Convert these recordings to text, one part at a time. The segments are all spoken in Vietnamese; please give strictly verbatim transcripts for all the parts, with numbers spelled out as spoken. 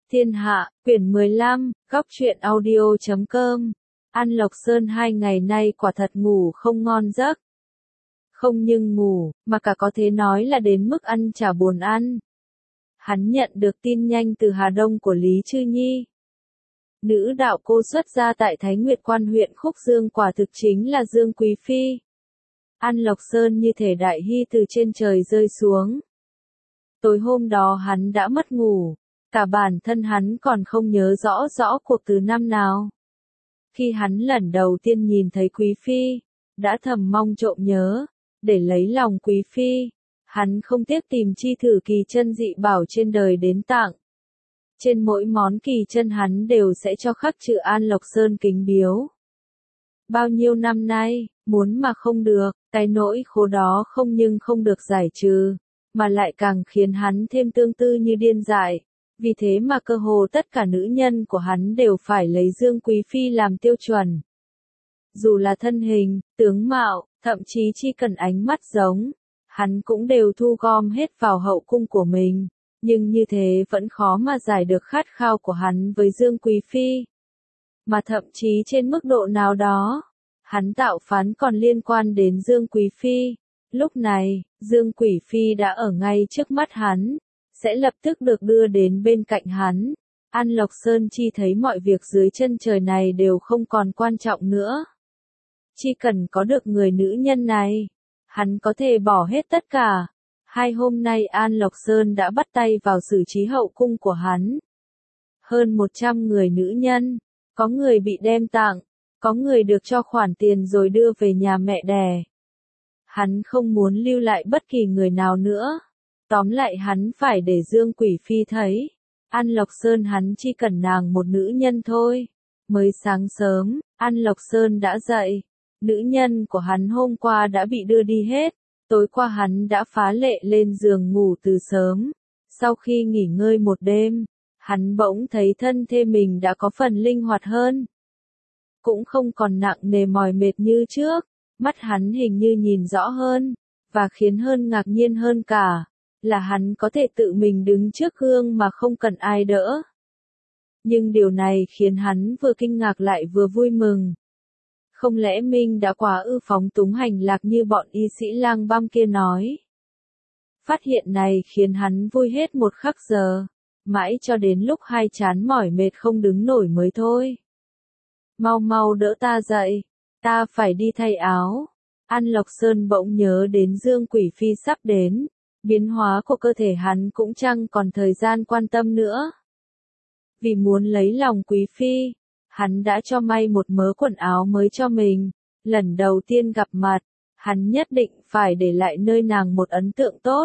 Thiên Hạ, quyển mười lăm, góc truyện audio chấm com. An Lộc Sơn hai ngày nay quả thật ngủ không ngon giấc. Không nhưng ngủ, mà cả có thể nói là đến mức ăn chả buồn ăn. Hắn nhận được tin nhanh từ Hà Đông của Lý Chư Nhi. Nữ đạo cô xuất gia tại Thái Nguyệt Quan huyện Khúc Dương quả thực chính là Dương Quý Phi. An Lộc Sơn như thể đại hy từ trên trời rơi xuống. Tối hôm đó hắn đã mất ngủ, cả bản thân hắn còn không nhớ rõ rõ cuộc từ năm nào. Khi hắn lần đầu tiên nhìn thấy Quý Phi, đã thầm mong trộm nhớ, để lấy lòng Quý Phi, hắn không tiếc tìm chi thử kỳ chân dị bảo trên đời đến tặng. Trên mỗi món kỳ chân hắn đều sẽ cho khắc chữ An Lộc Sơn kính biếu. Bao nhiêu năm nay, muốn mà không được, cái nỗi khổ đó không nhưng không được giải trừ, mà lại càng khiến hắn thêm tương tư như điên dại. Vì thế mà cơ hồ tất cả nữ nhân của hắn đều phải lấy Dương Quý Phi làm tiêu chuẩn. Dù là thân hình, tướng mạo, thậm chí chỉ cần ánh mắt giống, hắn cũng đều thu gom hết vào hậu cung của mình. Nhưng như thế vẫn khó mà giải được khát khao của hắn với Dương Quý Phi. Mà thậm chí trên mức độ nào đó, hắn tạo phán còn liên quan đến Dương Quý Phi. Lúc này, Dương Quý Phi đã ở ngay trước mắt hắn, sẽ lập tức được đưa đến bên cạnh hắn. An Lộc Sơn chi thấy mọi việc dưới chân trời này đều không còn quan trọng nữa. Chỉ cần có được người nữ nhân này, hắn có thể bỏ hết tất cả. Hai hôm nay An Lộc Sơn đã bắt tay vào xử trí hậu cung của hắn. Hơn một trăm người nữ nhân, có người bị đem tặng, có người được cho khoản tiền rồi đưa về nhà mẹ đẻ. Hắn không muốn lưu lại bất kỳ người nào nữa. Tóm lại hắn phải để Dương Quý Phi thấy. An Lộc Sơn hắn chỉ cần nàng một nữ nhân thôi. Mới sáng sớm, An Lộc Sơn đã dậy. Nữ nhân của hắn hôm qua đã bị đưa đi hết. Tối qua hắn đã phá lệ lên giường ngủ từ sớm. Sau khi nghỉ ngơi một đêm, hắn bỗng thấy thân thể mình đã có phần linh hoạt hơn. Cũng không còn nặng nề mỏi mệt như trước. Mắt hắn hình như nhìn rõ hơn. Và khiến hơn ngạc nhiên hơn cả, là hắn có thể tự mình đứng trước gương mà không cần ai đỡ. Nhưng điều này khiến hắn vừa kinh ngạc lại vừa vui mừng. Không lẽ Minh đã quá ư phóng túng hành lạc như bọn y sĩ lang băm kia nói. Phát hiện này khiến hắn vui hết một khắc giờ, mãi cho đến lúc hai chán mỏi mệt không đứng nổi mới thôi. Mau mau đỡ ta dậy, ta phải đi thay áo. An Lộc Sơn bỗng nhớ đến Dương Quý Phi sắp đến. Biến hóa của cơ thể hắn cũng chẳng còn thời gian quan tâm nữa. Vì muốn lấy lòng Quý Phi, hắn đã cho may một mớ quần áo mới cho mình. Lần đầu tiên gặp mặt, hắn nhất định phải để lại nơi nàng một ấn tượng tốt.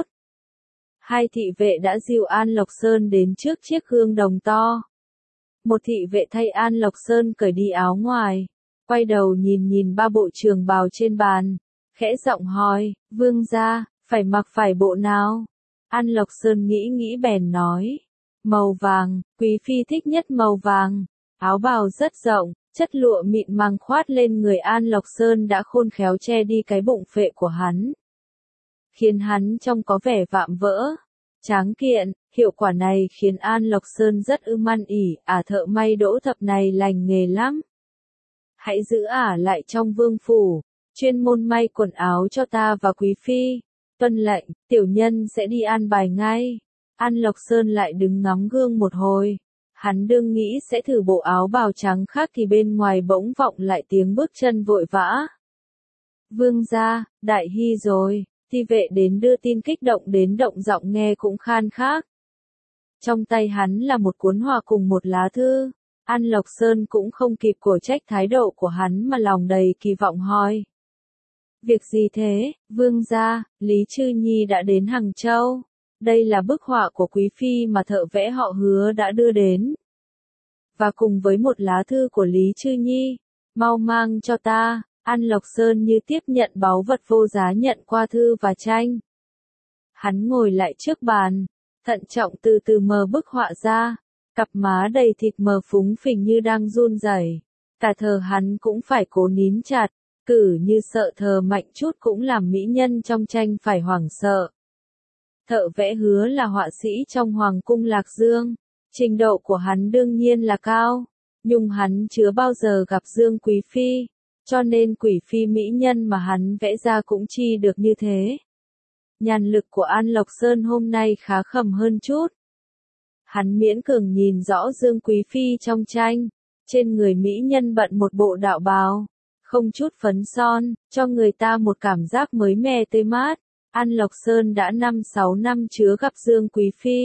Hai thị vệ đã dìu An Lộc Sơn đến trước chiếc gương đồng to. Một thị vệ thay An Lộc Sơn cởi đi áo ngoài, quay đầu nhìn nhìn ba bộ trường bào trên bàn, khẽ giọng hỏi, vương gia, phải mặc phải bộ nào? An Lộc Sơn nghĩ nghĩ bèn nói, màu vàng, Quý Phi thích nhất màu vàng. Áo bào rất rộng, chất lụa mịn màng khoát lên người An Lộc Sơn đã khôn khéo che đi cái bụng phệ của hắn. Khiến hắn trông có vẻ vạm vỡ, tráng kiện. Hiệu quả này khiến An Lộc Sơn rất ư man ỉ, ả thợ may Đỗ Thập này lành nghề lắm. Hãy giữ ả lại trong vương phủ, chuyên môn may quần áo cho ta và Quý Phi. Tuân lệnh, tiểu nhân sẽ đi an bài ngay. An Lộc Sơn lại đứng ngắm gương một hồi. Hắn đương nghĩ sẽ thử bộ áo bào trắng khác thì bên ngoài bỗng vọng lại tiếng bước chân vội vã. Vương gia, đại hy rồi. Thị vệ đến đưa tin kích động đến động giọng nghe cũng khan khác. Trong tay hắn là một cuốn hòa cùng một lá thư. An Lộc Sơn cũng không kịp cổ trách thái độ của hắn mà lòng đầy kỳ vọng hỏi. Việc gì thế, vương gia? Lý Chư Nhi đã đến Hằng Châu. Đây là bức họa của Quý Phi mà thợ vẽ họ Hứa đã đưa đến. Và cùng với một lá thư của Lý Chư Nhi. Mau mang cho ta. An Lộc Sơn như tiếp nhận báu vật vô giá nhận qua thư và tranh. Hắn ngồi lại trước bàn, thận trọng từ từ mở bức họa ra. Cặp má đầy thịt mờ phúng phình như đang run rẩy. Cả thờ hắn cũng phải cố nín chặt. Cử như sợ thờ mạnh chút cũng làm mỹ nhân trong tranh phải hoảng sợ. Thợ vẽ Hứa là họa sĩ trong Hoàng cung Lạc Dương. Trình độ của hắn đương nhiên là cao, nhưng hắn chưa bao giờ gặp Dương Quý Phi, cho nên Quý Phi mỹ nhân mà hắn vẽ ra cũng chi được như thế. Nhàn lực của An Lộc Sơn hôm nay khá khẩm hơn chút. Hắn miễn cường nhìn rõ Dương Quý Phi trong tranh, trên người mỹ nhân bận một bộ đạo bào, không chút phấn son, cho người ta một cảm giác mới mẻ tươi mát. An Lộc Sơn đã năm sáu năm chưa gặp Dương Quý Phi.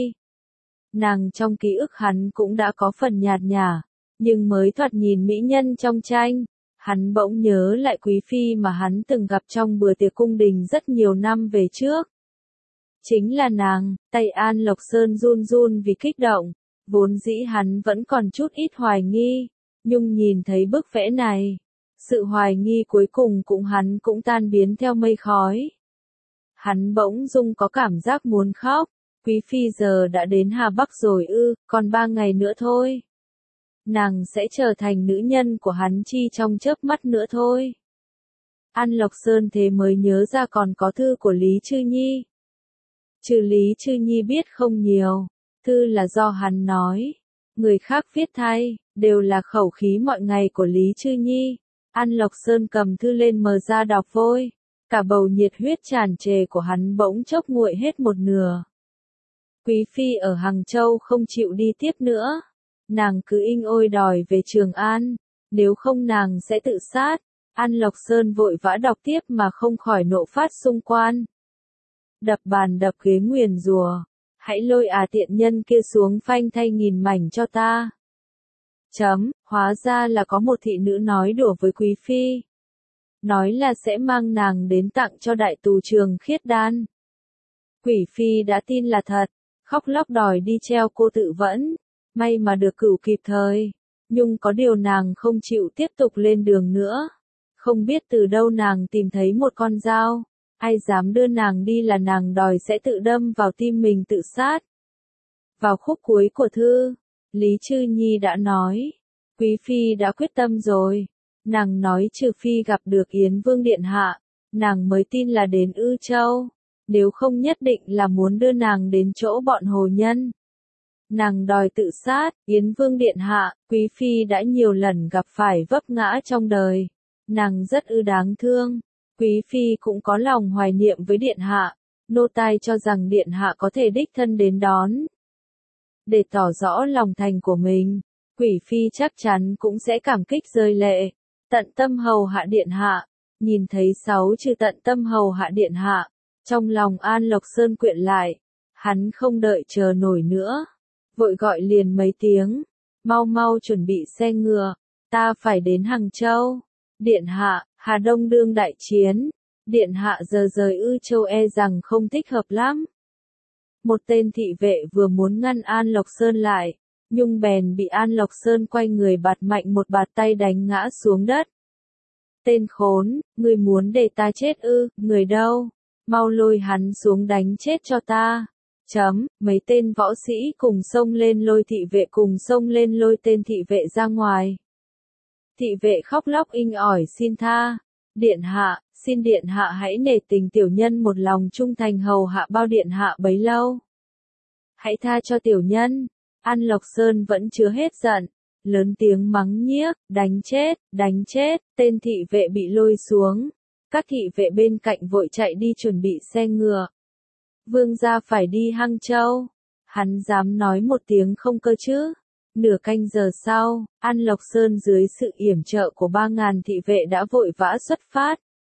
Nàng trong ký ức hắn cũng đã có phần nhạt nhả, nhưng mới thoạt nhìn mỹ nhân trong tranh, hắn bỗng nhớ lại Quý Phi mà hắn từng gặp trong bữa tiệc cung đình rất nhiều năm về trước. Chính là nàng. Tay An Lộc Sơn run run vì kích động, vốn dĩ hắn vẫn còn chút ít hoài nghi, nhưng nhìn thấy bức vẽ này, sự hoài nghi cuối cùng cũng hắn cũng tan biến theo mây khói. Hắn bỗng dưng có cảm giác muốn khóc. Quý Phi giờ đã đến Hà Bắc rồi ư, còn ba ngày nữa thôi. Nàng sẽ trở thành nữ nhân của hắn chi trong chớp mắt nữa thôi. An Lộc Sơn thế mới nhớ ra còn có thư của Lý Chư Nhi. Trừ Lý Chư Nhi biết không nhiều, thư là do hắn nói. Người khác viết thay, đều là khẩu khí mọi ngày của Lý Chư Nhi. An Lộc Sơn cầm thư lên mở ra đọc vội. Cả bầu nhiệt huyết tràn trề của hắn bỗng chốc nguội hết một nửa. Quý Phi ở Hàng Châu không chịu đi tiếp nữa. Nàng cứ inh ôi đòi về Trường An, nếu không nàng sẽ tự sát. An Lộc Sơn vội vã đọc tiếp mà không khỏi nộ phát xung quan. Đập bàn đập ghế nguyền rủa, hãy lôi à tiện nhân kia xuống phanh thay nghìn mảnh cho ta. Chấm, hóa ra là có một thị nữ nói đùa với Quý Phi. Nói là sẽ mang nàng đến tặng cho đại tù Trường Khiết Đan. Quý Phi đã tin là thật, khóc lóc đòi đi treo cô tự vẫn. May mà được cửu kịp thời, nhưng có điều nàng không chịu tiếp tục lên đường nữa. Không biết từ đâu nàng tìm thấy một con dao, ai dám đưa nàng đi là nàng đòi sẽ tự đâm vào tim mình tự sát. Vào khúc cuối của thư, Lý Chư Nhi đã nói, Quý Phi đã quyết tâm rồi. Nàng nói trừ phi gặp được Yến Vương Điện Hạ, nàng mới tin là đến Ư Châu, nếu không nhất định là muốn đưa nàng đến chỗ bọn hồ nhân. Nàng đòi tự sát. Yến Vương Điện Hạ, Quý Phi đã nhiều lần gặp phải vấp ngã trong đời. Nàng rất ư đáng thương. Quý Phi cũng có lòng hoài niệm với Điện Hạ. Nô tai cho rằng Điện Hạ có thể đích thân đến đón. Để tỏ rõ lòng thành của mình, Quý Phi chắc chắn cũng sẽ cảm kích rơi lệ. Tận tâm hầu hạ Điện Hạ. Nhìn thấy sáu chữ tận tâm hầu hạ Điện Hạ, trong lòng An Lộc Sơn quyện lại. Hắn không đợi chờ nổi nữa, vội gọi liền mấy tiếng, mau mau chuẩn bị xe ngựa, ta phải đến Hàng Châu. Điện Hạ, Hà Đông đương đại chiến, Điện Hạ giờ rời Ư Châu e rằng không thích hợp lắm. Một tên thị vệ vừa muốn ngăn An Lộc Sơn lại, nhưng bèn bị An Lộc Sơn quay người bạt mạnh một bạt tay đánh ngã xuống đất. Tên khốn, ngươi muốn để ta chết ư, người đâu? Mau lôi hắn xuống đánh chết cho ta. Chấm, mấy tên võ sĩ cùng xông lên lôi thị vệ cùng xông lên lôi tên thị vệ ra ngoài. Thị vệ khóc lóc inh ỏi xin tha. Điện Hạ, xin Điện Hạ hãy nể tình tiểu nhân một lòng trung thành hầu hạ bao Điện Hạ bấy lâu. Hãy tha cho tiểu nhân. An Lộc Sơn vẫn chưa hết giận, lớn tiếng mắng nhiếc, đánh chết, đánh chết, tên thị vệ bị lôi xuống. Các thị vệ bên cạnh vội chạy đi chuẩn bị xe ngựa. Vương gia phải đi Hăng Châu. Hắn dám nói một tiếng không cơ chứ? Nửa canh giờ sau, An Lộc Sơn dưới sự yểm trợ của ba ngàn thị vệ đã vội vã xuất phát.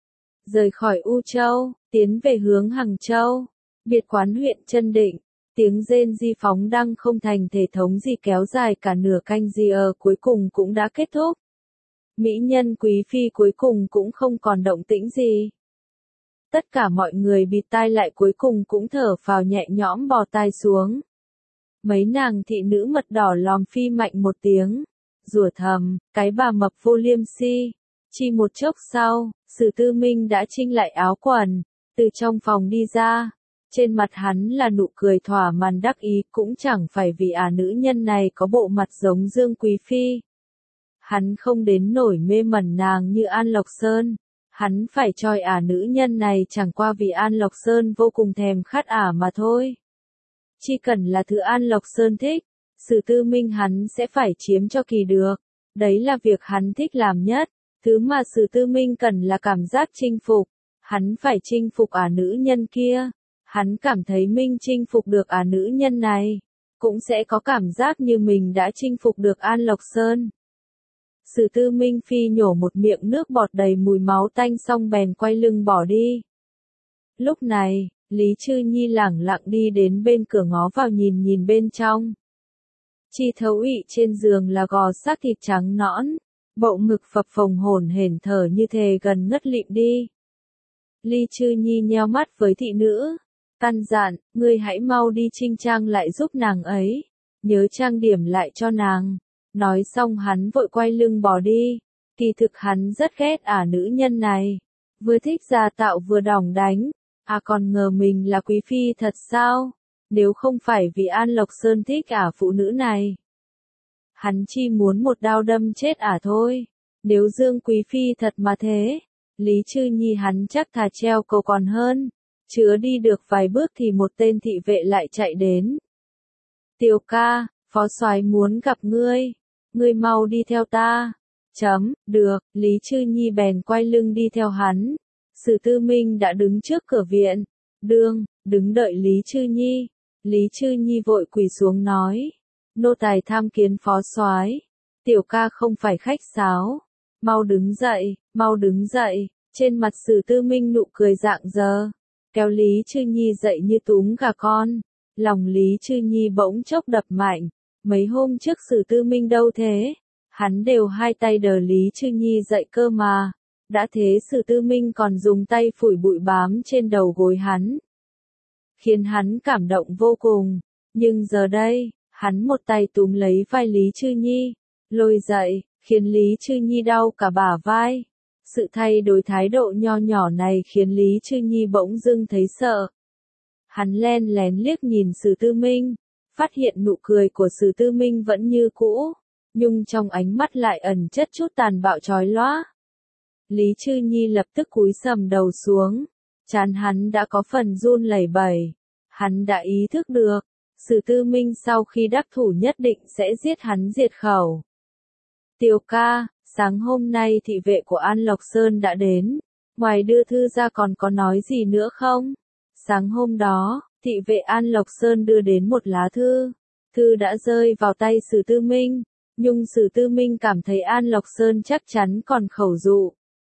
Rời khỏi U Châu, tiến về hướng Hằng Châu. Biệt quán huyện Chân Định, tiếng rên di phóng đăng không thành thể thống gì kéo dài cả nửa canh giờ ở cuối cùng cũng đã kết thúc. Mỹ nhân Quý Phi cuối cùng cũng không còn động tĩnh gì. Tất cả mọi người bịt tai lại cuối cùng cũng thở phào nhẹ nhõm bò tai xuống. Mấy nàng thị nữ mật đỏ lòm phi mạnh một tiếng, rủa thầm, cái bà mập vô liêm si. Chỉ một chốc sau, Sử Tư Minh đã chinh lại áo quần, từ trong phòng đi ra. Trên mặt hắn là nụ cười thỏa mãn đắc ý, cũng chẳng phải vì à nữ nhân này có bộ mặt giống Dương Quý Phi. Hắn không đến nổi mê mẩn nàng như An Lộc Sơn. Hắn phải choi ả nữ nhân này chẳng qua vì An Lộc Sơn vô cùng thèm khát ả mà thôi. Chỉ cần là thứ An Lộc Sơn thích, Sử Tư Minh hắn sẽ phải chiếm cho kỳ được. Đấy là việc hắn thích làm nhất. Thứ mà Sử Tư Minh cần là cảm giác chinh phục. Hắn phải chinh phục ả nữ nhân kia. Hắn cảm thấy Minh chinh phục được ả nữ nhân này, cũng sẽ có cảm giác như mình đã chinh phục được An Lộc Sơn. Sử Tư Minh phi nhổ một miệng nước bọt đầy mùi máu tanh xong bèn quay lưng bỏ đi. Lúc này, Lý Chư Nhi lẳng lặng đi đến bên cửa ngó vào nhìn nhìn bên trong. Chi Thấu Ị trên giường là gò xác thịt trắng nõn, bộ ngực phập phồng hổn hển thở như thề gần ngất lịm đi. Lý Chư Nhi nheo mắt với thị nữ, căn dặn, ngươi hãy mau đi chinh trang lại giúp nàng ấy, nhớ trang điểm lại cho nàng. Nói xong hắn vội quay lưng bỏ đi, kỳ thực hắn rất ghét ả nữ nhân này, vừa thích gia tạo vừa đỏng đánh, à còn ngờ mình là quý phi thật sao, nếu không phải vì An Lộc Sơn thích ả phụ nữ này. Hắn chỉ muốn một đao đâm chết ả thôi, nếu Dương quý phi thật mà thế, Lý Chư Nhi hắn chắc thà treo cầu còn hơn. Chưa đi được vài bước thì một tên thị vệ lại chạy đến. Tiểu ca, phó soái muốn gặp ngươi, ngươi mau đi theo ta. Chấm, được, Lý Chư Nhi bèn quay lưng đi theo hắn. Sử Tư Minh đã đứng trước cửa viện, đương, đứng đợi Lý Chư Nhi. Lý Chư Nhi vội quỳ xuống nói, nô tài tham kiến phó soái. Tiểu ca không phải khách sáo, mau đứng dậy, mau đứng dậy. Trên mặt Sử Tư Minh nụ cười rạng rỡ, kéo Lý Chư Nhi dậy như túm gà con. Lòng Lý Chư Nhi bỗng chốc đập mạnh, mấy hôm trước Sử Tư Minh đâu thế, hắn đều hai tay đỡ Lý Chư Nhi dậy cơ mà, đã thế Sử Tư Minh còn dùng tay phủi bụi bám trên đầu gối hắn, khiến hắn cảm động vô cùng, nhưng giờ đây, hắn một tay túm lấy vai Lý Chư Nhi, lôi dậy, khiến Lý Chư Nhi đau cả bả vai. Sự thay đổi thái độ nho nhỏ này khiến Lý Chư Nhi bỗng dưng thấy sợ. Hắn len lén liếc nhìn Sử Tư Minh, phát hiện nụ cười của Sử Tư Minh vẫn như cũ, nhưng trong ánh mắt lại ẩn chất chút tàn bạo chói lóa. Lý Chư Nhi lập tức cúi sầm đầu xuống, trán hắn đã có phần run lẩy bẩy. Hắn đã ý thức được, Sử Tư Minh sau khi đắc thủ nhất định sẽ giết hắn diệt khẩu. Tiểu ca, sáng hôm nay thị vệ của An Lộc Sơn đã đến, ngoài đưa thư ra còn có nói gì nữa không? Sáng hôm đó, thị vệ An Lộc Sơn đưa đến một lá thư, thư đã rơi vào tay Sử Tư Minh, nhưng Sử Tư Minh cảm thấy An Lộc Sơn chắc chắn còn khẩu dụ.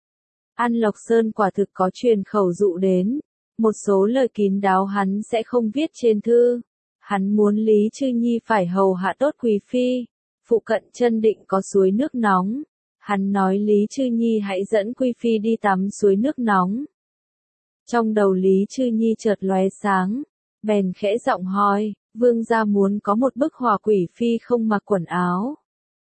An Lộc Sơn quả thực có truyền khẩu dụ đến, một số lời kín đáo hắn sẽ không viết trên thư. Hắn muốn Lý Chư Nhi phải hầu hạ tốt quý phi, phụ cận chân định có suối nước nóng. Hắn nói Lý Chư Nhi hãy dẫn quý phi đi tắm suối nước nóng. Trong đầu Lý Chư Nhi chợt lóe sáng, bèn khẽ giọng hỏi, vương gia muốn có một bức họa quỷ phi không mặc quần áo.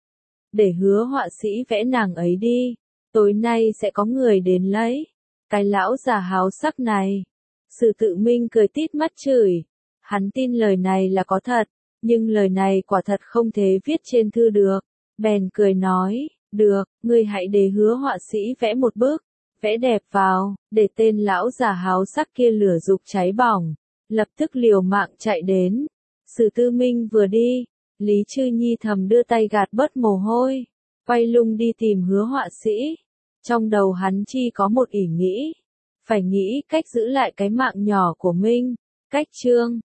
Để hứa họa sĩ vẽ nàng ấy đi, tối nay sẽ có người đến lấy. Cái lão già háo sắc này. Sử Tự Minh cười tít mắt chửi. Hắn tin lời này là có thật, nhưng lời này quả thật không thể viết trên thư được. Bèn cười nói, được, ngươi hãy để hứa họa sĩ vẽ một bức, vẽ đẹp vào, để tên lão già háo sắc kia lửa dục cháy bỏng, lập tức liều mạng chạy đến. Sử Tư Minh vừa đi, Lý Chư Nhi thầm đưa tay gạt bớt mồ hôi, quay lưng đi tìm hứa họa sĩ. Trong đầu hắn chỉ có một ý nghĩ, phải nghĩ cách giữ lại cái mạng nhỏ của mình. Cách chương